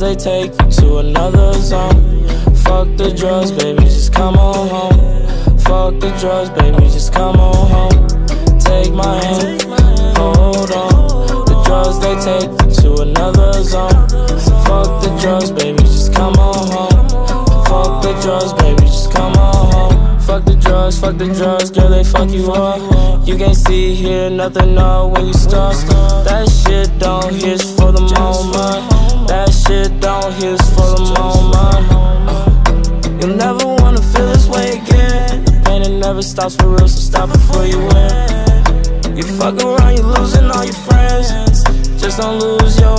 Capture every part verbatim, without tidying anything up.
they take you to another zone. Fuck the drugs, baby, just come on home. Fuck the drugs, baby, just come on home. Take my hand, hold on. The drugs, they take you to another zone. Fuck the drugs, baby, just come on home. Fuck the drugs, baby, just come on home. Fuck the drugs, fuck the drugs, girl, they fuck you up. You can't see, hear nothing, know when you stuck. That shit don't hit for the moment. That shit don't hit for the moment. You'll never wanna feel this way again. The pain, it never stops for real, so stop before you win. You fuck around, you losing all your friends. Just don't lose your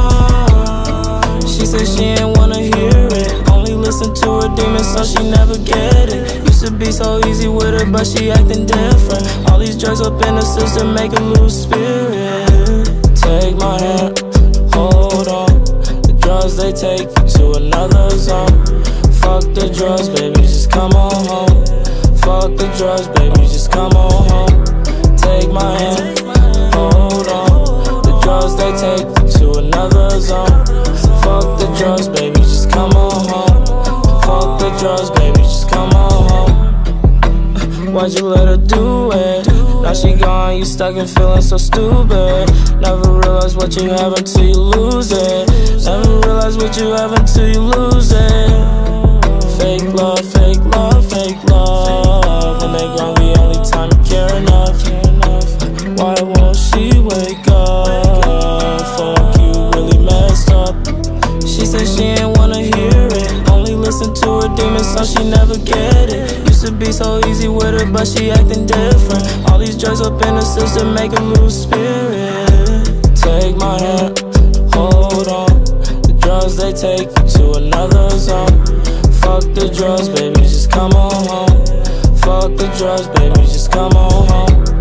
mind. She said she ain't wanna hear it. Only listen to her demons, so she never get it. Used to be so easy with her, but she acting different. All these drugs up in the system make her lose spirit. Take my hand, hold on. The drugs, they take you to another zone. Fuck the drugs, baby, just come on home. Fuck the drugs, baby, just come on home. Take my hand, hold on. The drugs, they take you to another zone. Fuck the drugs, baby, just come on home. Fuck the drugs, baby, just come on home. Why'd you let her do it? Now she gone, you stuck and feeling so stupid. Never realize what you have until you lose it. Never realize what you have until you lose it. Fake love, fake love, fake love. When they gone, the only time you care enough. Why won't she wake up? Fuck, you really messed up. She said she ain't wanna hear it. Only listen to her demons, so she never get it. Used to be so easy with her, but she acting different. All these drugs up in the system make her lose spirit. Take my hand, hold on. The drugs, they take you to another zone. Fuck the drugs, baby, just come on home. Fuck the drugs, baby, just come on home.